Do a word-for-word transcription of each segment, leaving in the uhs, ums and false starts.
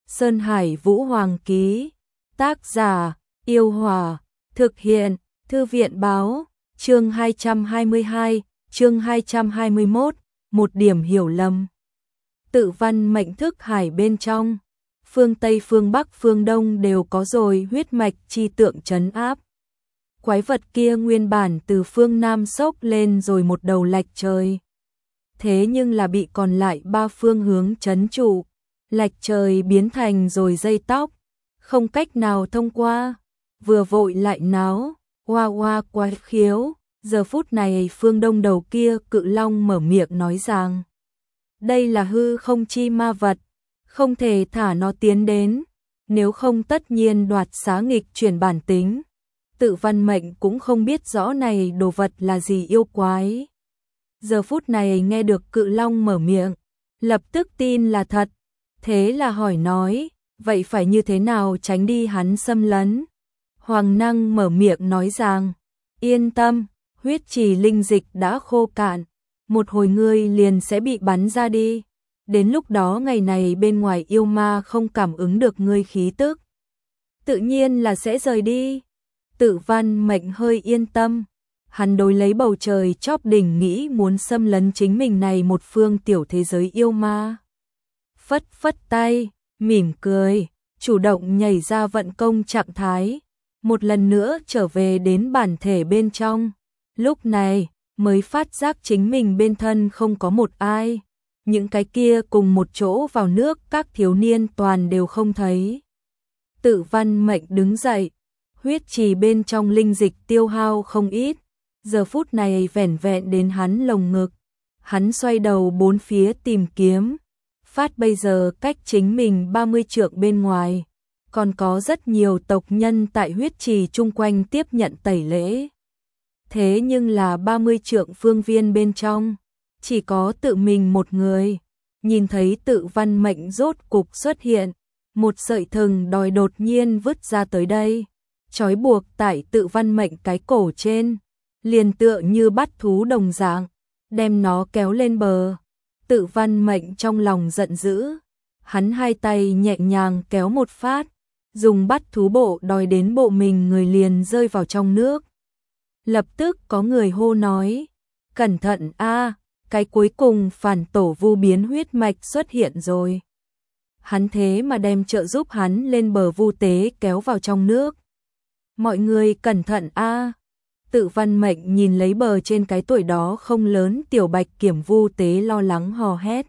Sơn Hải Vũ Hoàng ký. Tác giả: Yêu Hòa. Thực hiện: Thư viện báo. Chương hai trăm hai mươi hai, chương hai trăm hai mươi mốt, một điểm hiểu lầm. Tự văn mệnh thức hải bên trong, phương Tây phương Bắc phương Đông đều có rồi huyết mạch chi tượng trấn áp. Quái vật kia nguyên bản từ phương Nam xốc lên rồi một đầu lạch trời. Thế nhưng là bị còn lại ba phương hướng trấn trụ, lạch trời biến thành rồi dây tóc, không cách nào thông qua, vừa vội lại náo, hoa hoa quái khiếu. Giờ phút này phương Đông đầu kia cự long mở miệng nói rằng, đây là hư không chi ma vật, không thể thả nó tiến đến, nếu không tất nhiên đoạt xá nghịch chuyển bản tính. Tự văn mệnh cũng không biết rõ này đồ vật là gì yêu quái. Giờ phút này nghe được cự long mở miệng, lập tức tin là thật, thế là hỏi nói, vậy phải như thế nào tránh đi hắn xâm lấn? Hoàng năng mở miệng nói rằng, yên tâm, huyết trì linh dịch đã khô cạn, một hồi ngươi liền sẽ bị bắn ra đi. Đến lúc đó ngày này bên ngoài yêu ma không cảm ứng được ngươi khí tức, tự nhiên là sẽ rời đi. Tự văn mệnh hơi yên tâm, hắn đối lấy bầu trời chóp đỉnh nghĩ muốn xâm lấn chính mình này một phương tiểu thế giới yêu ma. Phất phất tay, mỉm cười, chủ động nhảy ra vận công trạng thái, một lần nữa trở về đến bản thể bên trong. Lúc này mới phát giác chính mình bên thân không có một ai, những cái kia cùng một chỗ vào nước các thiếu niên toàn đều không thấy. Tự văn mệnh đứng dậy, huyết trì bên trong linh dịch tiêu hao không ít, giờ phút này vẻn vẹn đến hắn lồng ngực. Hắn xoay đầu bốn phía tìm kiếm, phát bây giờ cách chính mình ba mươi trượng bên ngoài, còn có rất nhiều tộc nhân tại huyết trì chung quanh tiếp nhận tẩy lễ. Thế nhưng là ba mươi trượng phương viên bên trong, chỉ có tự mình một người. Nhìn thấy tự văn mệnh rốt cục xuất hiện, một sợi thừng đòi đột nhiên vứt ra tới đây, trói buộc tại tự văn mệnh cái cổ trên, liền tựa như bắt thú đồng dạng, đem nó kéo lên bờ. Tự văn mệnh trong lòng giận dữ, hắn hai tay nhẹ nhàng kéo một phát, dùng bắt thú bộ đòi đến bộ mình người liền rơi vào trong nước. Lập tức có người hô nói, cẩn thận a, cái cuối cùng phản tổ vu biến huyết mạch xuất hiện rồi. Hắn thế mà đem trợ giúp hắn lên bờ vu tế kéo vào trong nước. Mọi người cẩn thận a. Tự văn mệnh nhìn lấy bờ trên cái tuổi đó không lớn tiểu bạch kiểm vu tế lo lắng hò hét,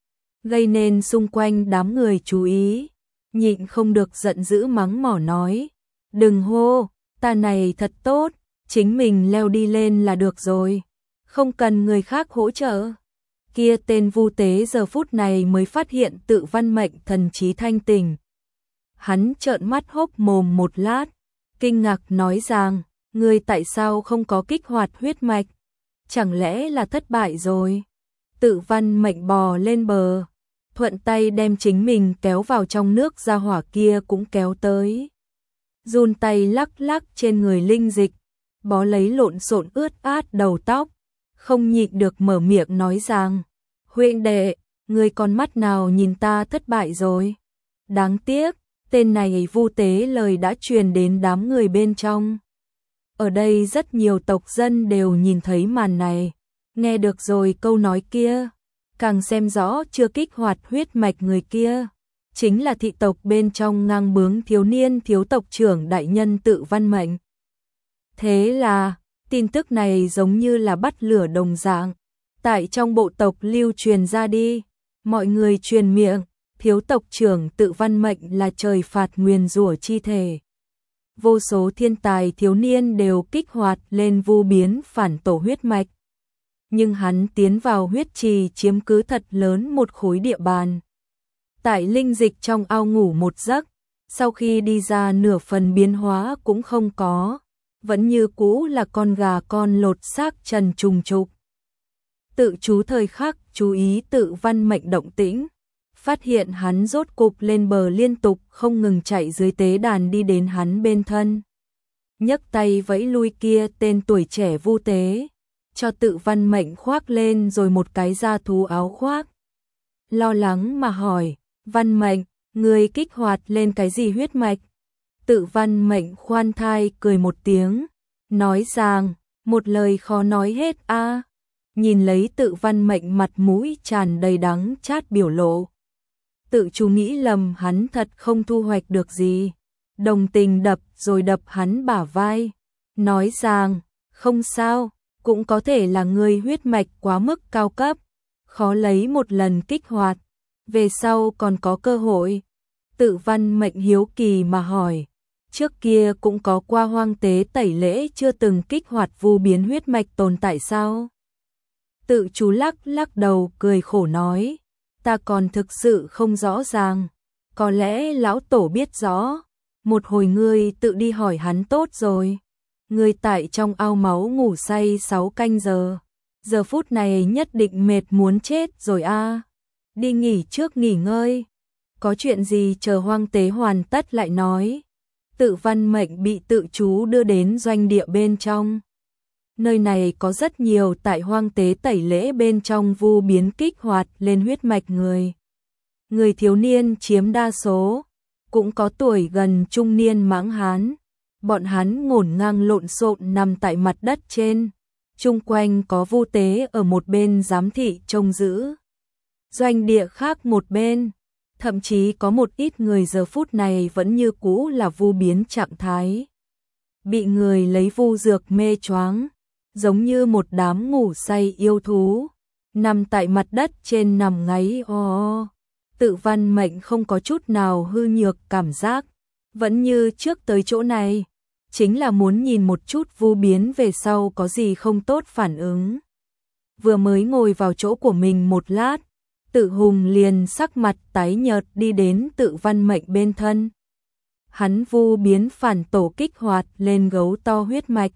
gây nên xung quanh đám người chú ý, nhịn không được giận dữ mắng mỏ nói, đừng hô, ta này thật tốt, chính mình leo đi lên là được rồi, không cần người khác hỗ trợ. Kia tên vu tế giờ phút này mới phát hiện tự văn mệnh thần trí thanh tỉnh. Hắn trợn mắt hốc mồm một lát, kinh ngạc nói rằng, ngươi tại sao không có kích hoạt huyết mạch? Chẳng lẽ là thất bại rồi? Tự văn mệnh bò lên bờ, thuận tay đem chính mình kéo vào trong nước, ra hỏa kia cũng kéo tới. Run tay lắc lắc trên người linh dịch, bó lấy lộn xộn ướt át đầu tóc, không nhịn được mở miệng nói rằng, huynh đệ, ngươi con mắt nào nhìn ta thất bại rồi? Đáng tiếc, tên này vu tế lời đã truyền đến đám người bên trong. Ở đây rất nhiều tộc dân đều nhìn thấy màn này, nghe được rồi câu nói kia, càng xem rõ chưa kích hoạt huyết mạch người kia, chính là thị tộc bên trong ngang bướng thiếu niên thiếu tộc trưởng đại nhân tự văn mệnh. Thế là, tin tức này giống như là bắt lửa đồng dạng, tại trong bộ tộc lưu truyền ra đi, mọi người truyền miệng, thiếu tộc trưởng tự văn mệnh là trời phạt nguyền rủa chi thể. Vô số thiên tài thiếu niên đều kích hoạt lên vu biến phản tổ huyết mạch. Nhưng hắn tiến vào huyết trì chiếm cứ thật lớn một khối địa bàn. Tại linh dịch trong ao ngủ một giấc, sau khi đi ra nửa phần biến hóa cũng không có, vẫn như cũ là con gà con lột xác trần trùng trục. Tự chú thời khắc chú ý tự văn mệnh động tĩnh, phát hiện hắn rốt cục lên bờ liên tục không ngừng chạy dưới tế đàn đi đến hắn bên thân. Nhấc tay vẫy lui kia tên tuổi trẻ vu tế, cho tự văn mệnh khoác lên rồi một cái da thú áo khoác. Lo lắng mà hỏi, văn mệnh, Ngươi kích hoạt lên cái gì huyết mạch? Tự Văn Mệnh khoan thai cười một tiếng, nói rằng, một lời khó nói hết a. À. Nhìn lấy Tự Văn Mệnh mặt mũi tràn đầy đắng chát biểu lộ. Tự chú nghĩ lầm hắn thật không thu hoạch được gì. Đồng tình đập rồi đập hắn bả vai, nói rằng, không sao, cũng có thể là ngươi huyết mạch quá mức cao cấp, khó lấy một lần kích hoạt, về sau còn có cơ hội. Tự Văn Mệnh hiếu kỳ mà hỏi, trước kia cũng có qua hoang tế tẩy lễ chưa từng kích hoạt vu biến huyết mạch tồn tại sao? Tự chú lắc lắc đầu cười khổ nói, ta còn thực sự không rõ ràng, có lẽ lão tổ biết rõ, một hồi ngươi tự đi hỏi hắn tốt rồi. Ngươi tại trong ao máu ngủ say sáu canh giờ, giờ phút này nhất định mệt muốn chết rồi a. À. Đi nghỉ trước nghỉ ngơi, có chuyện gì chờ hoang tế hoàn tất lại nói. Tự Văn Mệnh bị Tự chú đưa đến doanh địa bên trong. Nơi này có rất nhiều tại hoang tế tẩy lễ bên trong vu biến kích hoạt lên huyết mạch người. Người thiếu niên chiếm đa số, cũng có tuổi gần trung niên mãng hán. Bọn hắn ngổn ngang lộn xộn nằm tại mặt đất trên, chung quanh có vu tế ở một bên giám thị trông giữ. Doanh địa khác một bên, thậm chí có một ít người giờ phút này vẫn như cũ là vu biến trạng thái. Bị người lấy vu dược mê choáng, giống như một đám ngủ say yêu thú, nằm tại mặt đất trên nằm ngáy o. Tự Văn Mệnh không có chút nào hư nhược cảm giác, vẫn như trước tới chỗ này, chính là muốn nhìn một chút vu biến về sau có gì không tốt phản ứng. Vừa mới ngồi vào chỗ của mình một lát, Tự Hùng liền sắc mặt tái nhợt đi đến Tự Văn Mệnh bên thân. Hắn vu biến phản tổ kích hoạt lên gấu to huyết mạch.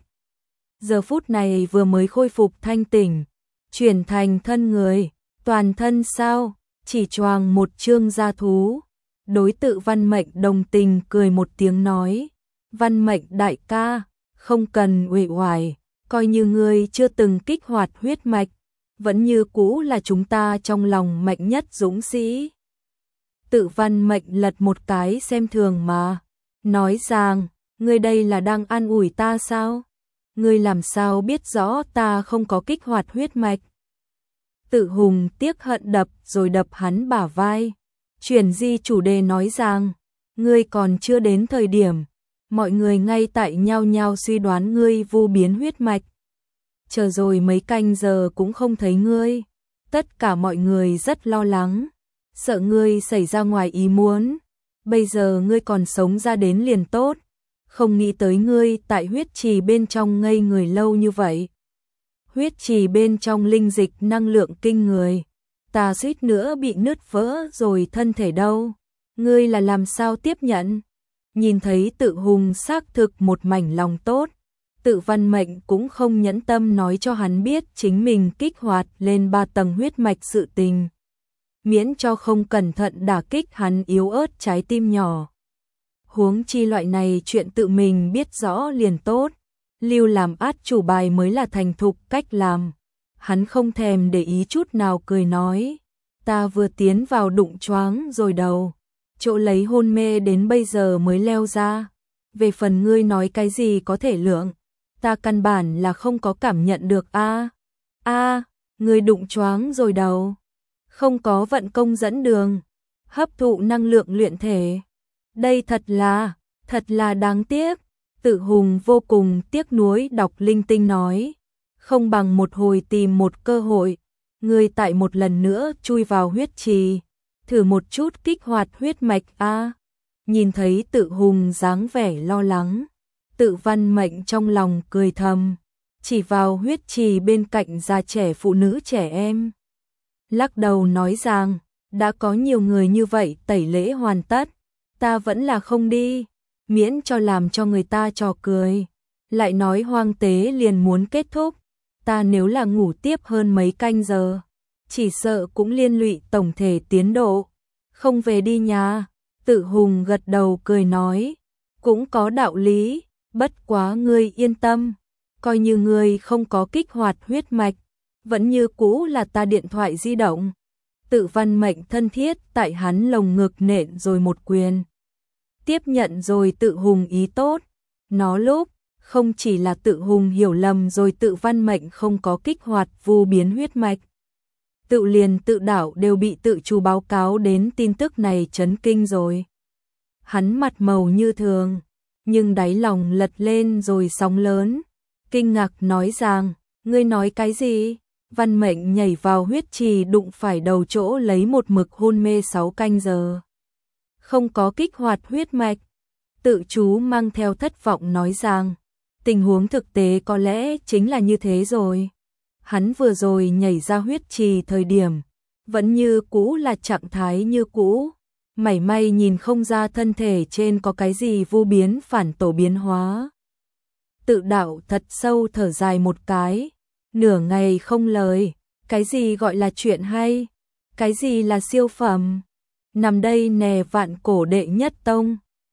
Giờ phút này vừa mới khôi phục thanh tỉnh, chuyển thành thân người, toàn thân sao, chỉ choàng một trương da thú. Đối Tự Văn Mệnh đồng tình cười một tiếng nói, Văn Mệnh đại ca, không cần uể oải, coi như ngươi chưa từng kích hoạt huyết mạch, vẫn như cũ là chúng ta trong lòng mạnh nhất dũng sĩ. Tự Văn Mệnh lật một cái xem thường mà, nói rằng, ngươi đây là đang an ủi ta sao? Ngươi làm sao biết rõ ta không có kích hoạt huyết mạch? Tự Hùng tiếc hận đập rồi đập hắn bả vai, chuyển di chủ đề nói rằng, ngươi còn chưa đến thời điểm, mọi người ngay tại nhau nhau suy đoán ngươi vu biến huyết mạch. Chờ rồi mấy canh giờ cũng không thấy ngươi, tất cả mọi người rất lo lắng, sợ ngươi xảy ra ngoài ý muốn. Bây giờ ngươi còn sống ra đến liền tốt, không nghĩ tới ngươi tại huyết trì bên trong ngây người lâu như vậy. Huyết trì bên trong linh dịch năng lượng kinh người, ta suýt nữa bị nứt vỡ rồi thân thể đâu, ngươi là làm sao tiếp nhận? Nhìn thấy Tự Hùng xác thực một mảnh lòng tốt, Tự Văn Mệnh cũng không nhẫn tâm nói cho hắn biết chính mình kích hoạt lên ba tầng huyết mạch sự tình, miễn cho không cẩn thận đả kích hắn yếu ớt trái tim nhỏ. Huống chi loại này chuyện tự mình biết rõ liền tốt, lưu làm át chủ bài mới là thành thục cách làm. Hắn không thèm để ý chút nào cười nói, ta vừa tiến vào đụng choáng rồi đầu, chỗ lấy hôn mê đến bây giờ mới leo ra. Về phần ngươi nói cái gì có thể lượng, ta căn bản là không có cảm nhận được a. A, ngươi đụng choáng rồi đầu, không có vận công dẫn đường, hấp thụ năng lượng luyện thể. Đây thật là, thật là đáng tiếc. Tự Hùng vô cùng tiếc nuối đọc linh tinh nói, không bằng một hồi tìm một cơ hội, ngươi tại một lần nữa chui vào huyết trì, thử một chút kích hoạt huyết mạch a. Nhìn thấy Tự Hùng dáng vẻ lo lắng, Tự Văn Mệnh trong lòng cười thầm, chỉ vào huyết trì bên cạnh già trẻ phụ nữ trẻ em. Lắc đầu nói rằng, đã có nhiều người như vậy tẩy lễ hoàn tất, ta vẫn là không đi, miễn cho làm cho người ta trò cười. Lại nói hoang tế liền muốn kết thúc, ta nếu là ngủ tiếp hơn mấy canh giờ, chỉ sợ cũng liên lụy tổng thể tiến độ, không về đi nhà. Tự Hùng gật đầu cười nói, cũng có đạo lý, bất quá ngươi yên tâm, coi như ngươi không có kích hoạt huyết mạch, vẫn như cũ là ta điện thoại di động. tự văn mệnh thân thiết tại hắn lồng ngực nện rồi một quyền. Tiếp nhận rồi tự hùng ý tốt, nó lúc không chỉ là tự hùng hiểu lầm rồi tự văn mệnh không có kích hoạt vu biến huyết mạch. Tự liền tự đảo đều bị tự chủ báo cáo đến tin tức này chấn kinh rồi. Hắn mặt màu như thường, nhưng đáy lòng lật lên rồi sóng lớn, kinh ngạc nói rằng, ngươi nói cái gì? Văn mệnh nhảy vào huyết trì đụng phải đầu chỗ lấy một mực hôn mê sáu canh giờ. Không có kích hoạt huyết mạch. Tự chú mang theo thất vọng nói rằng, tình huống thực tế có lẽ chính là như thế rồi. Hắn vừa rồi nhảy ra huyết trì thời điểm, vẫn như cũ là trạng thái như cũ. Mảy may nhìn không ra thân thể trên có cái gì vô biến phản tổ biến hóa. Tự đạo thật sâu thở dài một cái, nửa ngày không lời, cái gì gọi là chuyện hay, cái gì là siêu phẩm. Nằm đây nè vạn cổ đệ nhất tông.